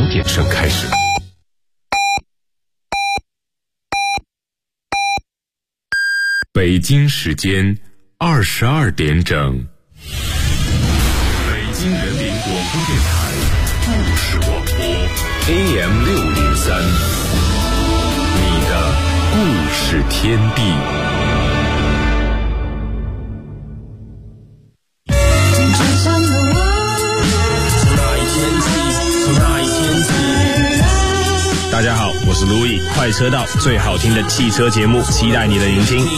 点声开始。北京时间22点整。北京人民广播电台故事广播 AM603， 你的故事天地。 大家好，我是路易，快车道最好听的汽车节目，期待你的聆听。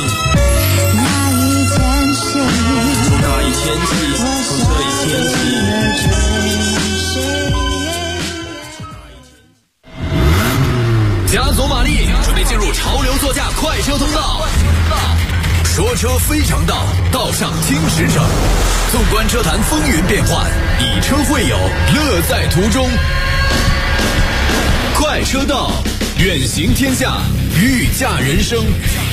加足马力，准备进入潮流座驾快车通道。说车非常道，道上听实诚。纵观车坛风云变幻，以车会友，乐在途中。快车道，远行天下，御驾人生。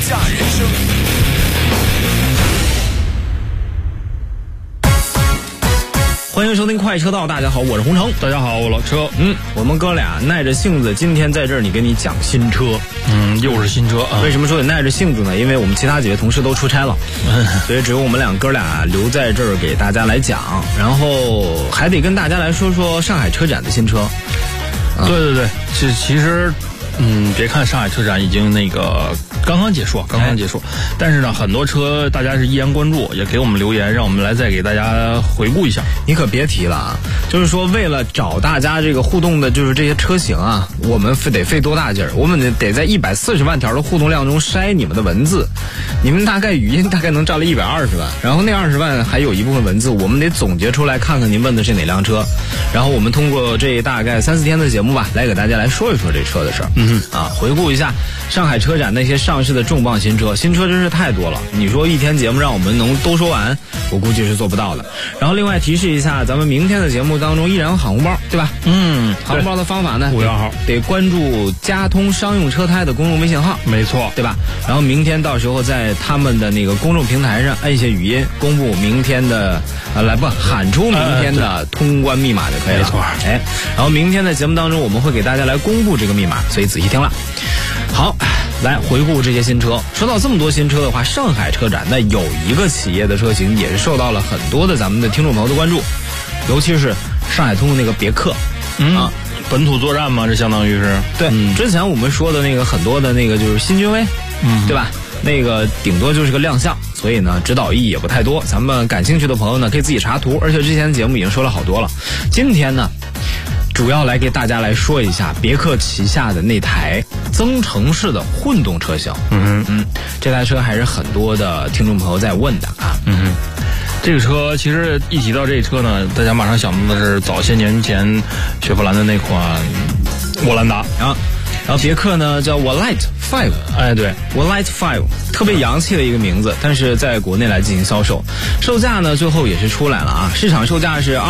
欢迎收听快车道，大家好，我是洪城。 大家好，我老车。 我们哥俩耐着性子，今天在这儿你给你讲新车。 又是新车啊。 为什么说得耐着性子呢？因为我们其他几位同事都出差了，所以只有我们哥俩留在这儿给大家来讲，然后还得跟大家来说说上海车展的新车。 对，其实别看上海车展已经刚刚结束，但是呢，很多车大家是依然关注，也给我们留言，让我们来再给大家回顾一下。 你可别提了啊！就是说，为了找大家这个互动的，就是这些车型啊，我们得费多大劲儿？我们得在140万条的互动量中筛你们的文字，你们大概语音大概能占了120万，然后那20万还有一部分文字，我们得总结出来，看看您问的是哪辆车，然后我们通过这大概3-4天的节目吧，来给大家来说一说这车的事儿。回顾一下上海车展那些上市的重磅新车真是太多了。你说一天节目让我们能都说完，我估计是做不到的。然后另外提示一下，咱们明天的节目当中依然有喊红包，对吧？喊红包的方法呢，5月号得关注嘉通商用车胎的公众微信号， 没错， 对吧？然后明天到时候在他们的那个公众平台上按下语音公布明天的喊出明天的通关密码就可以了。 没错， 然后明天的节目当中我们会给大家来公布这个密码，所以仔细听了。好，来回顾这些新车。说到这么多新车的话，上海车展那有一个企业的车型也是受到了很多的咱们的听众朋友的关注，尤其是上海通的那个别克。 本土作战嘛，这相当于是。 对，之前我们说的那个很多的那个就是新君威，对吧？那个顶多就是个亮相，所以呢指导意义也不太多。咱们感兴趣的朋友呢可以自己查图，而且之前的节目已经说了好多了。今天呢主要来给大家来说一下别克旗下的那台增程式的混动车型。这台车还是很多的听众朋友在问的啊。 这个车其实一提到这车呢，大家马上想到的是早些年前雪佛兰的那款沃兰达啊。然后别克呢叫 Wallite 5， 对 Wallite 5，特别洋气的一个名字，但是在国内来进行销售，售价呢最后也是出来了啊，市场售价是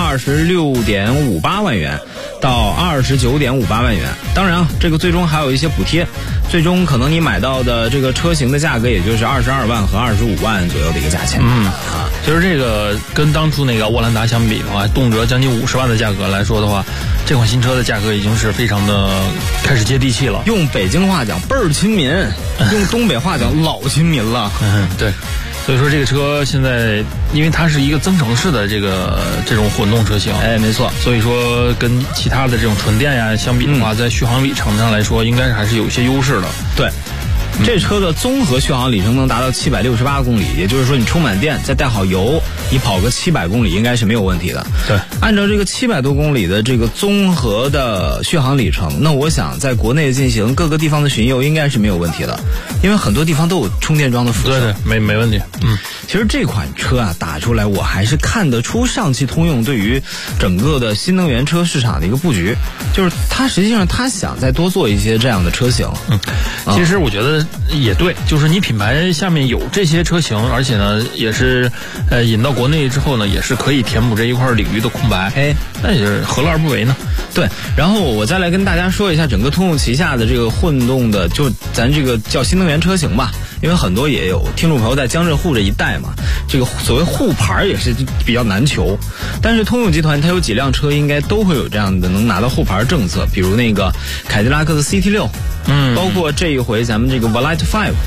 26.58万元到29.58万元，当然啊，这个最终还有一些补贴，最终可能你买到的这个车型的价格也就是22万和25万左右的一个价钱。 其实这个跟当初那个沃兰达相比的话，动辄将近50万的价格来说的话，这款新车的价格已经是非常的开始接地气了。 用北京话讲倍儿亲民，用东北话讲老亲民了。 对。所以说这个车现在，因为它是一个增程式的这种混动车型， 没错。 所以说跟其他的这种纯电呀相比的话，在续航里程上来说，应该还是有一些优势的。 对。这车的综合续航里程能达到768公里，也就是说你充满电再带好油，你跑个700公里应该是没有问题的。 对， 按照这个700多公里的这个综合的续航里程，那我想在国内进行各个地方的巡游应该是没有问题的，因为很多地方都有充电桩的附设。 对，没问题。 其实这款车啊打出来，我还是看得出上汽通用对于整个的新能源车市场的一个布局，就是它实际上它想再多做一些这样的车型。 其实我觉得也对，就是你品牌下面有这些车型，而且呢也是引到国内之后呢，也是可以填补这一块领域的空白。那也是何乐而不为呢？ 对，然后我再来跟大家说一下整个通用旗下的这个混动的，就咱这个叫新能源车型吧。 因为很多也有听众朋友在江浙沪这一带嘛，这个所谓沪牌也是比较难求。但是通用集团它有几辆车应该都会有这样的能拿到沪牌政策，比如那个凯迪拉克的 CT6，包括这一回咱们这个 Volite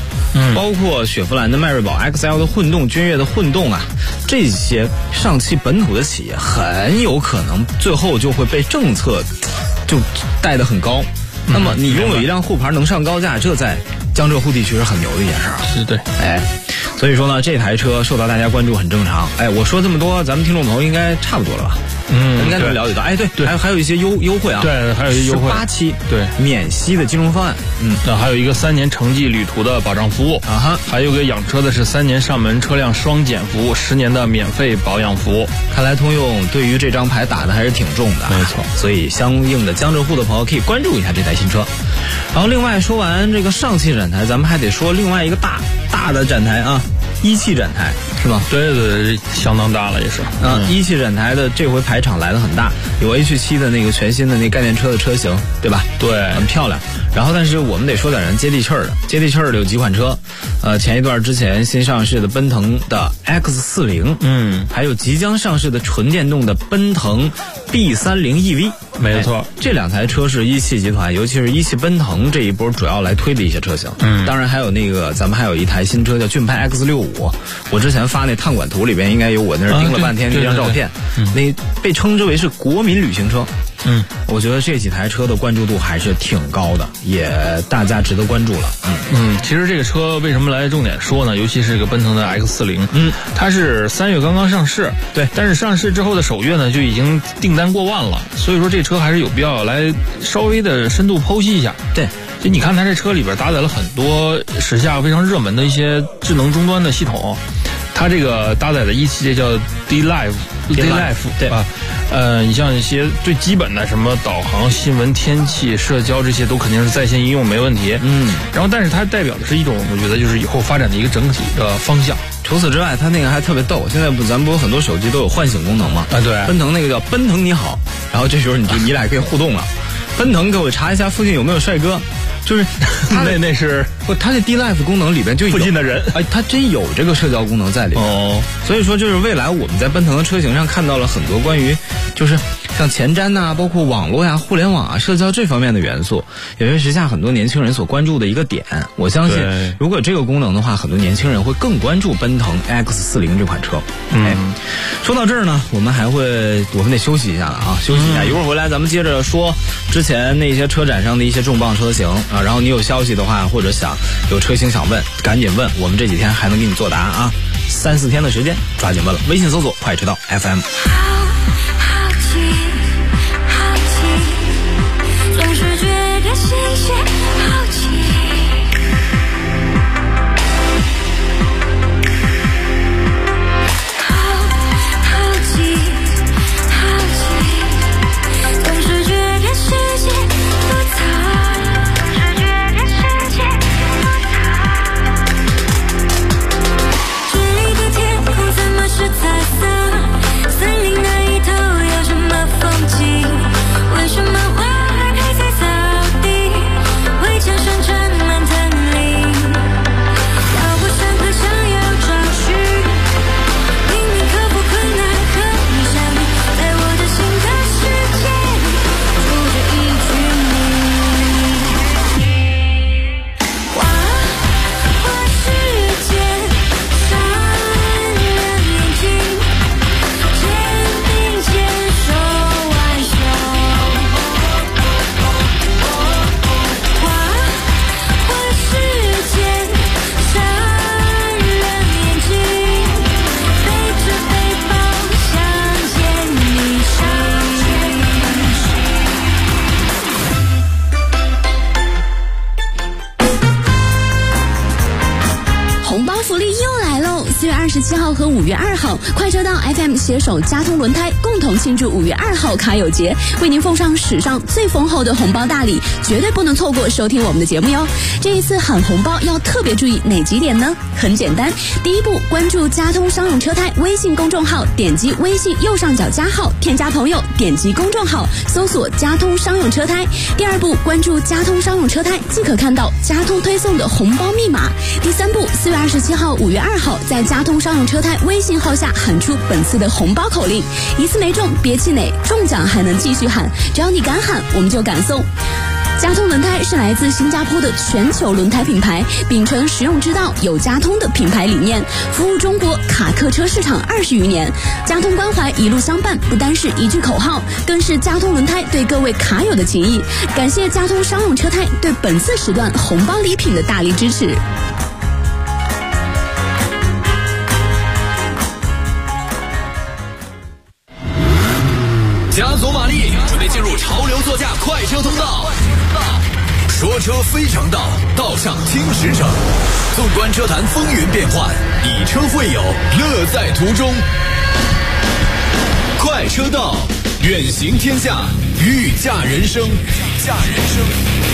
5，包括雪佛兰的迈锐宝 XL 的混动、君越的混动啊，这些上汽本土的企业很有可能最后就会被政策就带得很高。那么你拥有一辆沪牌能上高架，这在江浙沪地区是很牛的一件事儿。 是对， 所以说呢，这台车受到大家关注很正常。我说这么多，咱们听众朋友应该差不多了吧？应该能了解到。对，还有一些优惠啊。 对，还有一些优惠。 18期对免息的金融方案。 还有一个3年城际旅途的保障服务还有个养车的是3年上门车辆双检服务，10年的免费保养服务。 看来通用对于这张牌打的还是挺重的。 没错， 所以相应的江浙沪的朋友可以关注一下这台新车。然后另外说完这个上汽展台，咱们还得说另外一个大的展台啊，一汽展台是吧？ 对，相当大了也是。 一汽展台的这回排场来的很大，有 H7 的那个全新的那概念车的车型，对吧？ 对， 很漂亮。然后但是我们得说点人接地气儿的有几款车，前一段之前新上市的奔腾的 X40，还有即将上市的纯电动的奔腾 B30 EV。 没错， 这两台车是一汽集团，尤其是一汽奔腾这一波主要来推的一些车型。当然还有那个咱们还有一台新车叫骏派 X65，我之前发那探馆图里边应该有我那儿盯了半天那张照片，那被称之为是国民旅行车。我觉得这几台车的关注度还是挺高的，也大家值得关注了。 其实这个车为什么来重点说呢？尤其是这个奔腾的 X40，它是3月刚刚上市， 对， 但是上市之后的首月呢就已经订单过万了，所以说这车还是有必要来稍微的深度剖析一下。 对， 就你看它这车里边搭载了很多时下非常热门的一些智能终端的系统，它这个搭载的一系列叫 D-Life， 对吧？你像一些最基本的什么导航、新闻、天气、社交，这些都肯定是在线应用没问题。然后但是它代表的是一种，我觉得就是以后发展的一个整体的方向。 除此之外，它那个还特别逗，现在咱不有很多手机都有唤醒功能吗？ 对， 奔腾那个叫奔腾你好，然后这时候你俩可以互动了。奔腾给我查一下附近有没有帅哥，就是那是不，它这 D-Life 功能里边就有附近的人， 它真有这个社交功能在里面。所以说就是未来我们在奔腾的车型上看到了很多关于就是像前瞻呐，包括网络呀、互联网啊、社交这方面的元素，也是时下很多年轻人所关注的一个点。我相信如果有这个功能的话，很多年轻人会更关注奔腾 X40这款车。说到这儿呢，我们得休息一下了啊，休息一下，一会儿回来咱们接着说之前那些车展上的一些重磅车型啊。然后你有消息的话，或者有车型想问，赶紧问，我们这几天还能给你作答啊，3-4天的时间，抓紧问了。微信搜索快知道 FM。 总是觉得新鲜好奇，好奇，总是觉得世界多彩，这里的天空怎么是彩色？森林的 4月27号和5月2号，快车道 FM 携手佳通轮胎共同庆祝5月2号卡友节，为您奉上史上最丰厚的红包大礼，绝对不能错过收听我们的节目哟。这一次喊红包要特别注意哪几点呢？很简单，第一步，关注佳通商用车胎微信公众号，点击微信右上角加号，添加朋友，点击公众号搜索佳通商用车胎。第二步，关注佳通商用车胎，即可看到佳通推送的红包密码。第三步，4月27号、5月2号，在佳通商用车胎微信号下喊出本次的红包口令，一次没中别气馁，中奖还能继续喊，只要你敢喊，我们就敢送。佳通轮胎是来自新加坡的全球轮胎品牌，秉承实用之道有佳通的品牌理念，服务中国卡客车市场20余年。佳通关怀一路相伴，不单是一句口号，更是佳通轮胎对各位卡友的情谊。感谢佳通商用车胎对本次时段红包礼品的大力支持。 加足马力，准备进入潮流座驾快车通道。说车非常道，道上听实诚。纵观车坛风云变幻，以车会友，乐在途中。快车道，远行天下，御驾人生。御驾人生。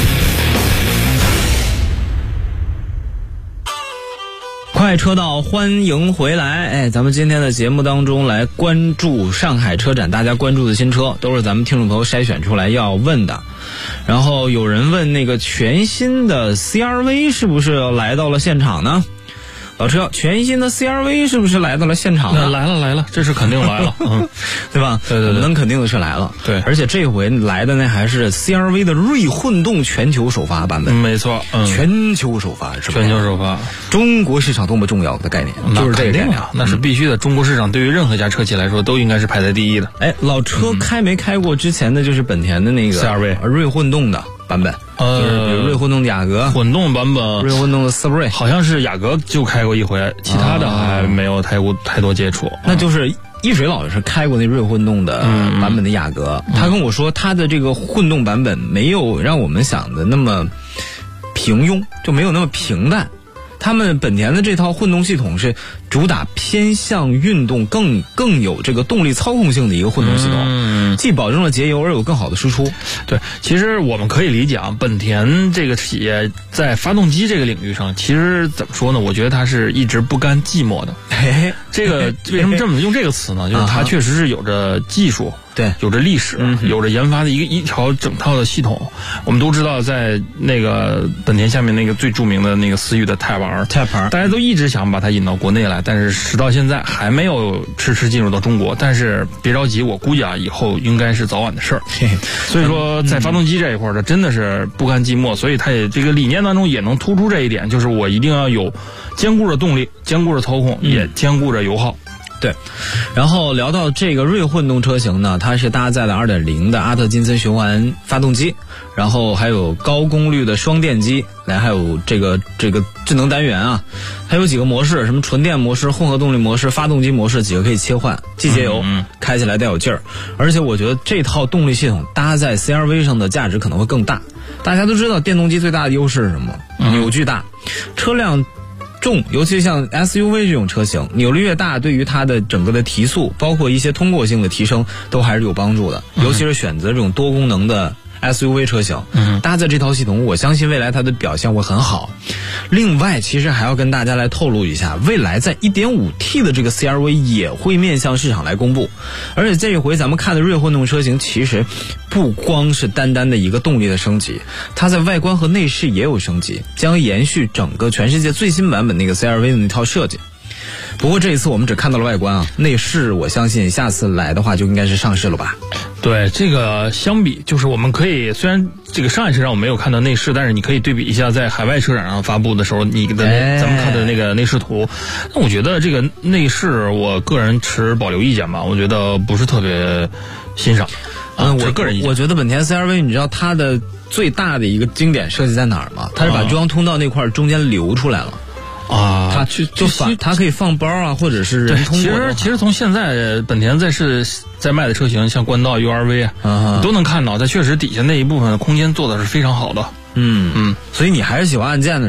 快车道，欢迎回来！咱们今天的节目当中来关注上海车展，大家关注的新车都是咱们听众朋友筛选出来要问的。然后有人问那个全新的 CR-V 是不是来到了现场呢？老车，全新的 CR-V 是不是来到了现场呢？ 来了，这是肯定来了， 对吧？对，能肯定的是来了。 对， 而且这回来的那还是 CR-V 的锐混动全球首发版本。 没错， 全球首发是吧？ 全球首发， 中国市场多么重要的概念，就是这个概念， 那是必须的。中国市场对于任何一家车企来说，都应该是排在第一的。 老车开没开过之前的就是本田的那个 CR-V 锐混动的版本？就是比如锐混动的雅阁， 混动版本， 锐混动的思锐， 好像是雅阁就开过一回，其他的还没有太多接触。 那就是一水老师开过那锐混动的版本的雅阁，他跟我说他的这个混动版本没有让我们想的那么平庸，就没有那么平淡。他们本田的这套混动系统是主打偏向运动，更有这个动力操控性的一个混动系统，既保证了节油而有更好的输出。 对，其实我们可以理解啊，本田这个企业在发动机这个领域上，其实怎么说呢？我觉得它是一直不甘寂寞的。这个为什么这么用这个词呢？就是它确实是有着技术。 对， 有着历史，有着研发的一条整套的系统。我们都知道，在那个本田下面那个最著名的那个思域的泰牌，大家都一直想把它引到国内来，但是直到现在还没有迟迟进入到中国。但是别着急，我估计以后应该是早晚的事儿。所以说，在发动机这一块儿，它真的是不甘寂寞，所以它也这个理念当中也能突出这一点，就是我一定要有兼顾着动力，兼顾着操控，也兼顾着油耗。 对，然后聊到这个锐混动车型呢，它是搭载了 2.0 的阿特金森循环发动机，然后还有高功率的双电机，还有这个智能单元啊，还有几个模式，什么纯电模式、混合动力模式、发动机模式，几个可以切换，既节油，开起来带有劲儿。而且我觉得这套动力系统搭在 CR-V 上的价值可能会更大。大家都知道电动机最大的优势是什么？扭矩大，车辆重，尤其像 SUV 这种车型，扭力越大，对于它的整个的提速，包括一些通过性的提升，都还是有帮助的。尤其是选择这种多功能的 SUV 车型，搭载这套系统，我相信未来它的表现会很好。另外，其实还要跟大家来透露一下，未来在 1.5T 的这个 CR-V 也会面向市场来公布。而且这一回咱们看的锐混动车型，其实不光是单单的一个动力的升级，它在外观和内饰也有升级，将延续整个全世界最新版本那个 CR-V 的那套设计。不过这一次我们只看到了外观啊，内饰我相信下次来的话就应该是上市了吧。 对，这个相比就是我们可以，虽然这个上一车展我没有看到内饰，但是你可以对比一下在海外车展上发布的时候你的咱们看的那个内饰图。那我觉得这个内饰我个人持保留意见吧，我觉得不是特别欣赏。我个人意见， 我觉得本田 CR-V 你知道它的最大的一个经典设计在哪儿吗？它是把中央通道那块中间留出来了。它它可以放包啊，或者是人通过。 其实从现在本田在卖的车型，像冠道、UR-V 啊，都能看到，它确实底下那一部分的空间做的是非常好的。 所以你还是喜欢按键的是吗？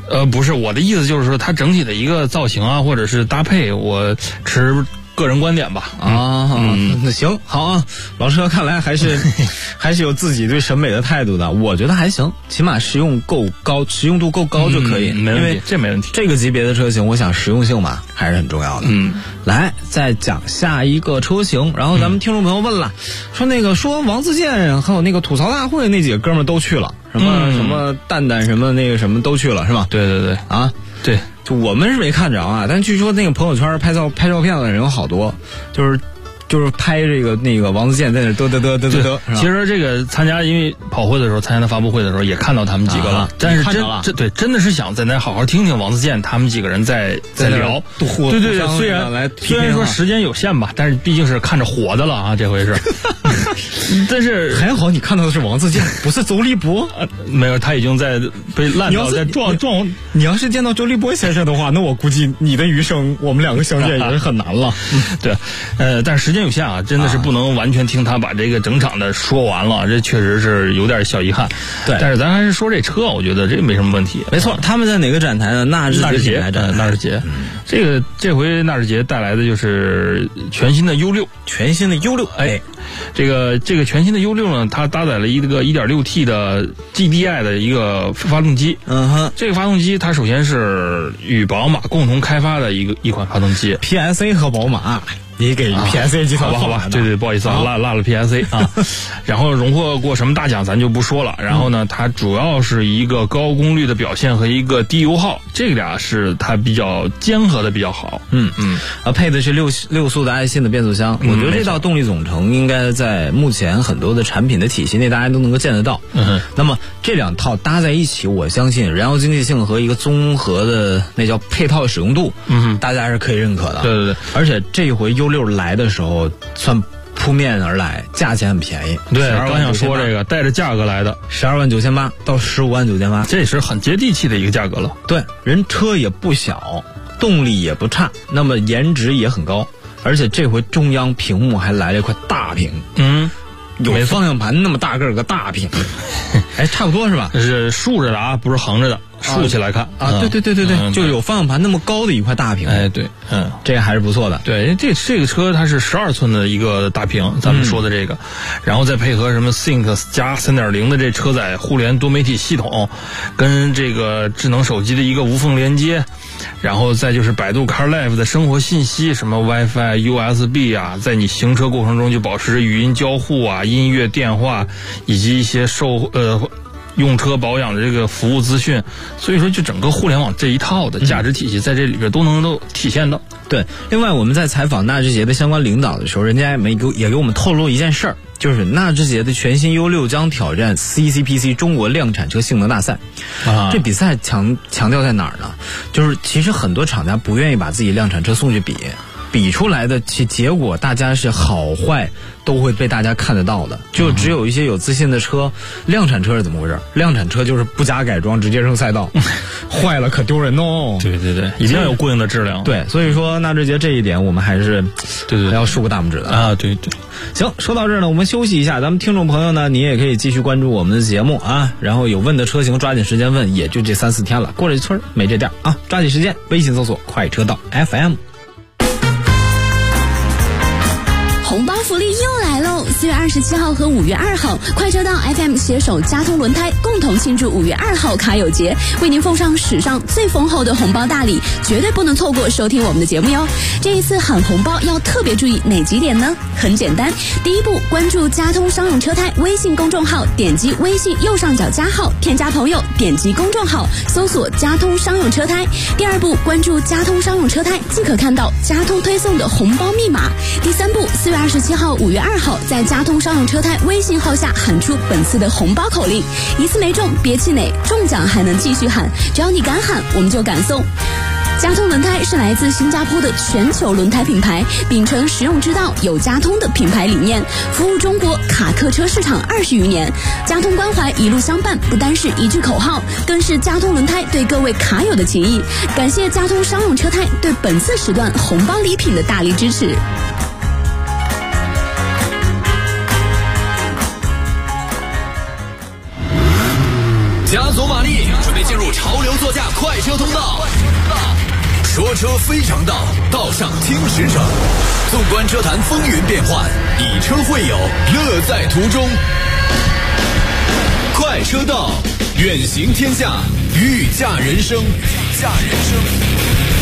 不是，我的意思就是说，它整体的一个造型啊，或者是搭配，我持个人观点吧。 那行好啊，老车看来还是有自己对审美的态度的。我觉得还行，起码实用度够高就可以， 没问题，这没问题。 这个级别的车型，我想实用性嘛还是很重要的。来再讲下一个车型，然后咱们听众朋友问了，说王自健还有那个吐槽大会那几个哥们儿都去了，什么蛋蛋什么那个什么都去了是吧？ 对啊， 对。 就我们是没看着啊，但据说那个朋友圈拍照片的人有好多，就是拍那个王自健在那嘚。 其实这个参加，因为跑会的时候参加他发布会的时候也看到他们几个了，但是真的是想在那好好听听王自健他们几个人在聊。对，虽然说时间有限吧，但是毕竟是看着活的了啊，这回是。但是还好你看到的是王自健，不是周立波。 没有，他已经在被烂掉，在撞。 你要是见到周立波先生的话，那我估计你的余生我们两个相见也是很难了。 对，但是时间有限啊，真的是不能完全听他把这个整场的说完了，这确实是有点小遗憾。 对， 但是咱还是说这车，我觉得这没什么问题。 没错，他们在哪个展台呢？纳智捷纳智捷。这回纳智捷带来的就是全新的 U6，哎，这个全新的 U6呢，它搭载了一个 1.6T 的 GDI 的一个发动机。这个发动机它首先是与宝马共同开发的一款发动机。 PSA 和宝马。你给 PSA 集团好吧，对，不好意思啊，落了 PSA 啊。然后荣获过什么大奖咱就不说了。然后呢，它主要是一个高功率的表现和一个低油耗，这俩是它比较兼合的比较好。 配的是六速的爱信的变速箱。我觉得这套动力总成应该在目前很多的产品的体系内大家都能够见得到。那么这两套搭在一起，我相信燃油经济性和一个综合的那叫配套使用度，大家是可以认可的。 对， 而且这回U6来的时候算扑面而来，价钱很便宜。 对，刚想说这个带着价格来的 ，12.98万到15.98万， 这也是很接地气的一个价格了。 对，人车也不小，动力也不差，那么颜值也很高，而且这回中央屏幕还来了一块大屏。有方向盘那么大个大屏。哎，差不多是吧？ 是竖着的啊，不是横着的，竖起来看啊。对，就有方向盘那么高的一块大屏。 哎，对， 这个还是不错的。 对，这个车它是12寸的一个大屏，咱们说的这个，然后再配合什么 Sync 加 3.0 的这车载互联多媒体系统，跟这个智能手机的一个无缝连接，然后再就是百度 CarLife 的生活信息，什么 WiFi、USB 啊，在你行车过程中就保持语音交互啊、音乐、电话以及一些用车保养的这个服务资讯，所以说就整个互联网这一套的价值体系在这里边都能体现到。 对，另外我们在采访纳智捷的相关领导的时候，人家也给我们透露一件事儿，就是纳智捷的全新 U6将挑战 CCPC 中国量产车性能大赛。这比赛强调在哪儿呢？就是其实很多厂家不愿意把自己量产车送去比出来的其结果，大家是好坏都会被大家看得到的。就只有一些有自信的车，量产车是怎么回事？量产车就是不加改装直接扔赛道，坏了可丢人哦。 对，一定要有过硬的质量。 对，所以说纳智捷这一点我们还是对要竖个大拇指的啊。对。 行，说到这儿呢，我们休息一下。咱们听众朋友呢，你也可以继续关注我们的节目啊。然后有问的车型抓紧时间问，也就这3-4天了，过了一村没这店啊，抓紧时间，微信搜索快车道 FM。 红包福利又来喽！4月27号和5月2号，快车道 FM 携手佳通轮胎共同庆祝5月2号卡友节，为您奉上史上最丰厚的红包大礼，绝对不能错过收听我们的节目哟。这一次喊红包要特别注意哪几点呢？很简单，第一步，关注佳通商用车胎微信公众号，点击微信右上角加号，添加朋友，点击公众号，搜索佳通商用车胎。第二步，关注佳通商用车胎，即可看到佳通推送的红包密码。第三步，4月27号、5月2号，在佳通商用车胎微信号下喊出本次的红包口令，一次没中别气馁，中奖还能继续喊，只要你敢喊，我们就敢送。佳通轮胎是来自新加坡的全球轮胎品牌，秉承实用之道、有佳通的品牌理念，服务中国卡客车市场20余年。佳通关怀一路相伴，不单是一句口号，更是佳通轮胎对各位卡友的情谊。感谢佳通商用车胎对本次时段红包礼品的大力支持。 加足马力，准备进入潮流座驾快车通道。说车非常道，道上听实诚。纵观车坛风云变幻，以车会友，乐在途中。快车道，远行天下，御驾人生。御驾人生。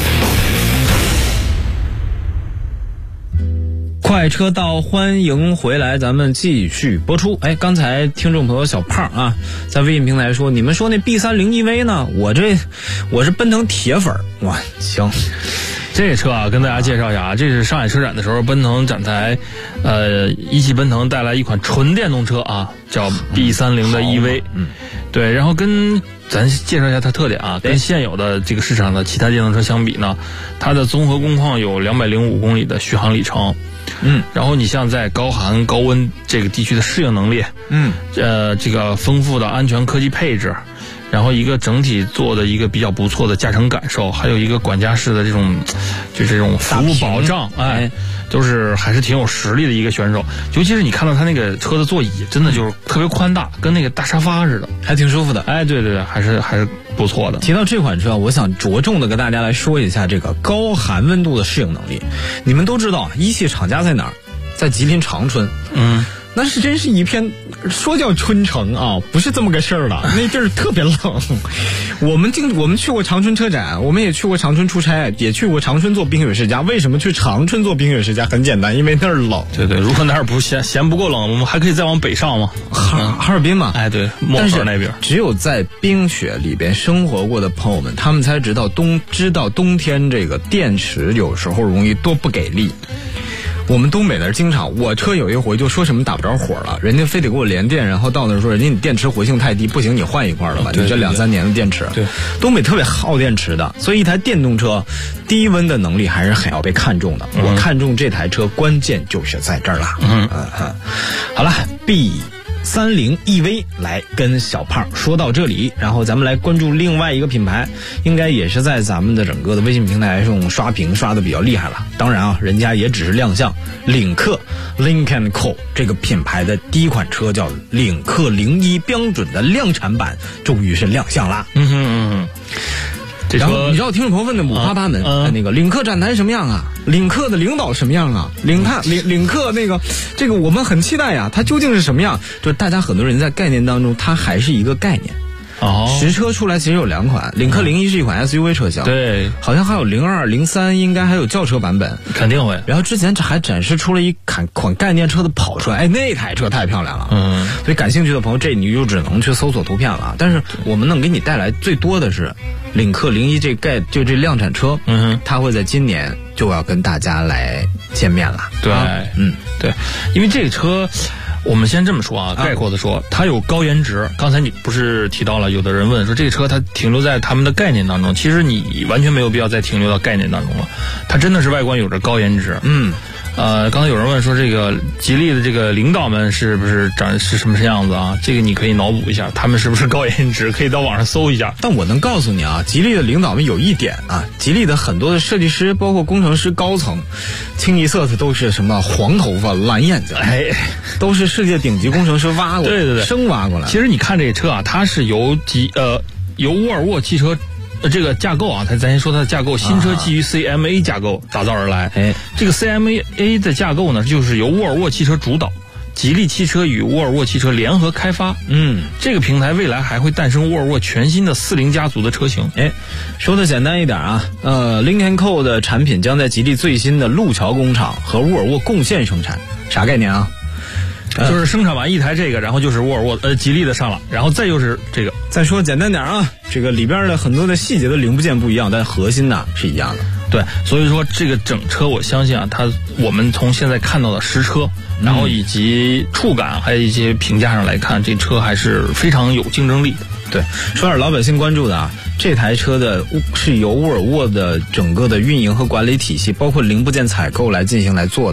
快车道，欢迎回来，咱们继续播出。刚才听众朋友小胖啊，在微信平台说，你们说那 B30EV 呢？我是奔腾铁粉，哇，行。 这车啊，跟大家介绍一下啊，这是上海车展的时候，奔腾展台，一汽奔腾带来一款纯电动车啊，叫 B30 的 EV。对，然后咱介绍一下它特点啊，跟现有的这个市场的其他电动车相比呢，它的综合工况有205公里的续航里程。然后你像在高寒高温这个地区的适应能力，这个丰富的安全科技配置，然后一个整体做的一个比较不错的驾乘感受，还有一个管家式的这种服务保障，就是还是挺有实力的一个选手。尤其是你看到他那个车的座椅，真的就是特别宽大，跟那个大沙发似的， 还挺舒服的。 对，还是不错的。 提到这款车，我想着重的跟大家来说一下这个高寒温度的适应能力。你们都知道，一汽厂家在哪儿？在吉林长春。那是真是一片说叫春城啊，不是这么个事儿了。那地儿特别冷。我们去过长春车展，我们也去过长春出差，也去过长春做冰雪世家。为什么去长春做冰雪世家？很简单，因为那儿冷。 对，如果那儿不嫌不够冷，我们还可以再往北上嘛， 哈尔滨嘛。 对，漠河那边。 只有在冰雪里边生活过的朋友们，他们才知道冬天这个电池有时候容易多不给力。我们东北那儿经常，我车有一回就说什么打不着火了，人家非得给我连电，然后到那儿说人家你电池活性太低，不行你换一块了吧，你这2-3年的电池。 对， 东北特别耗电池的，所以一台电动车低温的能力还是很要被看重的。我看中这台车关键就是在这儿了。好了，B30 EV 来跟小胖说到这里，然后咱们来关注另外一个品牌，应该也是在咱们的整个的微信平台上刷屏刷的比较厉害了。当然啊，人家也只是亮相，领克 Lynk & Co 这个品牌的第一款车叫领克01标准的量产版，终于是亮相了。然后你知道听众朋友问的五花八门，那个领克展台什么样啊？领克的领导什么样啊？领克这个我们很期待呀，它究竟是什么样？就是大家很多人在概念当中，它还是一个概念。实车出来其实有2款，领克01是一款 SUV 车型，对，好像还有02、03，应该还有轿车版本， 肯定会。 然后之前还展示出了一款概念车的跑车，那台车太漂亮了，所以感兴趣的朋友，这你就只能去搜索图片了。但是我们能给你带来最多的是领克01这量产车，它会在今年就要跟大家来见面了。 对，对，因为这个车。我们先这么说啊，概括的说，它有高颜值。刚才你不是提到了，有的人问说这个车它停留在他们的概念当中，其实你完全没有必要再停留到概念当中了，它真的是外观有着高颜值。刚才有人问说这个吉利的这个领导们是不是是什么样子啊？这个你可以脑补一下，他们是不是高颜值？可以到网上搜一下。 但我能告诉你啊，吉利的领导们有一点啊，吉利的很多的设计师，包括工程师高层，清一色的都是什么黄头发、蓝眼睛，都是世界顶级工程师挖过来，对，生挖过来。 其实你看这车啊，它是由沃尔沃汽车。这个架构啊，咱先说它的架构，新车基于 CMA 架构打造而来。这个 CMA 的架构呢，就是由沃尔沃汽车主导，吉利汽车与沃尔沃汽车联合开发。这个平台未来还会诞生沃尔沃全新的40家族的车型。 说的简单一点啊，Lynk & Co 的产品将在吉利最新的路桥工厂和沃尔沃共线生产。啥概念啊？ 就是生产完一台这个，然后就是沃尔沃吉利的上了，然后再就是这个。 再说简单点啊，这个里边的很多的细节的零部件不一样，但核心呢是一样的。 对，所以说这个整车我相信啊，我们从现在看到的实车，然后以及触感还有一些评价上来看，这车还是非常有竞争力的。 对，说点老百姓关注的啊，这台车的是由沃尔沃的整个的运营和管理体系，包括零部件采购来进行来做的。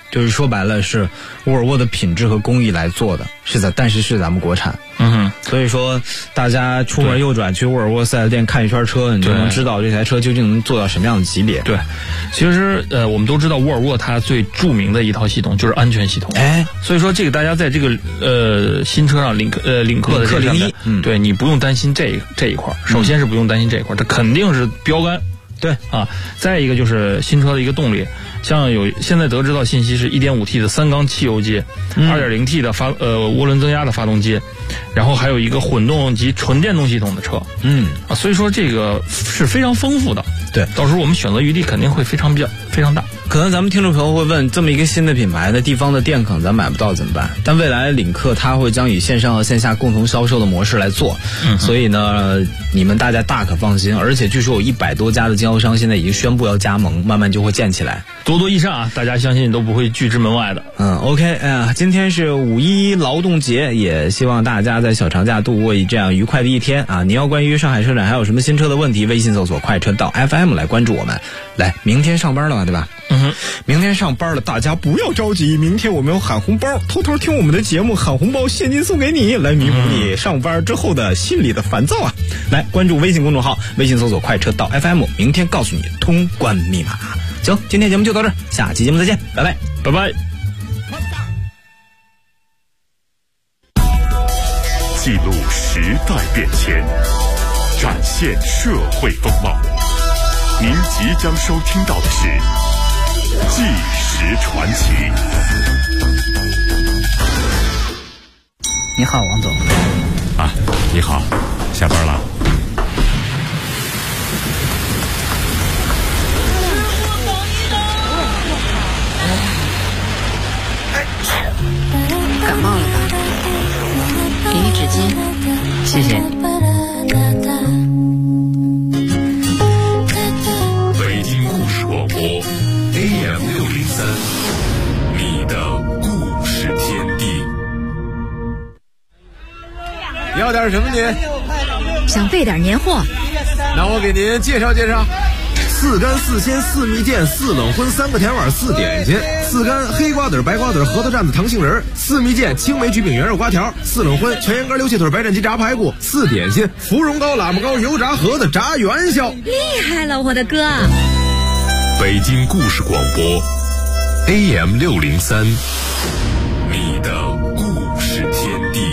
就是说白了是沃尔沃的品质和工艺来做的，但是是咱们国产。所以说大家出门右转去沃尔沃4S店看一圈车，你就能知道这台车究竟能做到什么样的级别。 对，其实我们都知道沃尔沃它最著名的一套系统就是安全系统。所以说这个大家在这个领克的领克01，对，你不用担心这一块。首先是不用担心这一块，它肯定是标杆。 对啊，再一个就是新车的一个动力，像现在得知到信息是 1.5T 的3缸汽油机，2.0T 的涡轮增压的发动机，然后还有一个混动及纯电动系统的车。所以说这个是非常丰富的。 对， 到时候我们选择余地肯定会非常大。 可能咱们听众朋友会问，这么一个新的品牌的地方的店可能咱买不到怎么办？但未来领克它会将以线上和线下共同销售的模式来做，所以呢，你们大家大可放心。而且据说有100多家的经销商现在已经宣布要加盟，慢慢就会建起来， 多多益善啊！大家相信都不会拒之门外的。 OK， 今天是5·1劳动节，也希望大家在小长假度过这样愉快的一天啊！你要关于上海车展还有什么新车的问题，微信搜索快车道 FM 来关注我们。来，明天上班了嘛，对吧？明天上班了，大家不要着急，明天我们有喊红包，偷偷听我们的节目喊红包，现金送给你，来弥补你上班之后的心理的烦躁啊！来关注微信公众号，微信搜索快车道 FM， 明天告诉你通关密码。行，今天节目就到这儿，下期节目再见，拜拜， 拜拜。 记录时代变迁，展现社会风貌。您即将收听到的是《纪实传奇》。 你好，王总。 啊，你好，下班了？ 感冒了吧？给你纸巾，谢谢。 北京故事广播 AM603，你的故事天地。 要点什么您？ 想备点年货， 那我给您介绍介绍。4干4鲜4蜜饯4冷荤3个甜碗4点心，4干黑瓜子白瓜子核桃蘸子糖杏仁，4蜜饯青梅橘饼圆肉瓜条，4冷荤全羊肝溜蟹腿白斩鸡炸排骨，4点心芙蓉糕喇嘛糕油炸盒子炸元宵。 厉害了，我的哥！ 北京故事广播 AM603，你的故事天地。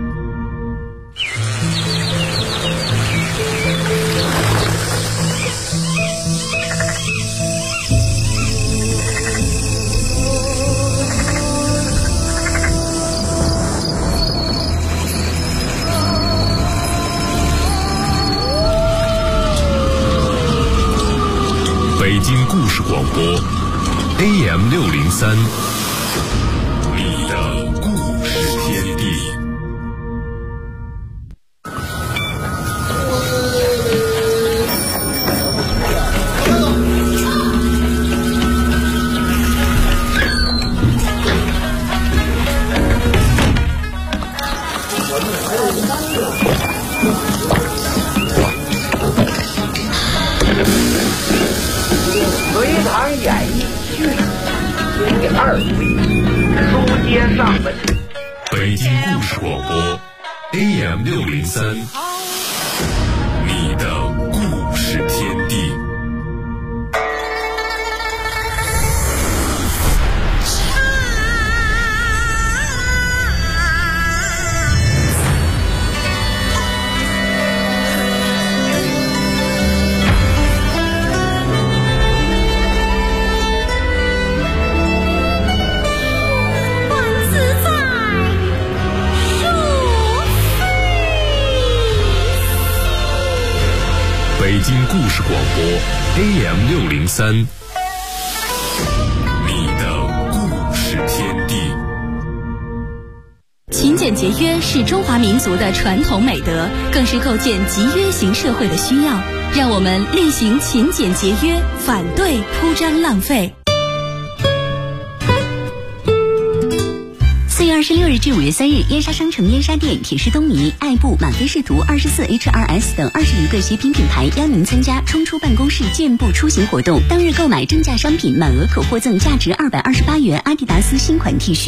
北京故事广播 AM603，你的故事天地。 隋唐演义续第2回，书接上文。 北京故事广播 AM603，你的故事天地。北京故事广播 AM603，你的故事天地。 勤俭节约是中华民族的传统美德，更是构建集约型社会的需要。让我们厉行勤俭节约，反对铺张浪费。 4月26日至5月3日，燕莎商城、燕莎店、铁狮东尼、爱布、满飞仕途、24HRS 等20余个协品品牌邀您参加冲出办公室健步出行活动。当日购买正价商品，满额可获赠价值228元阿迪达斯新款 T 恤。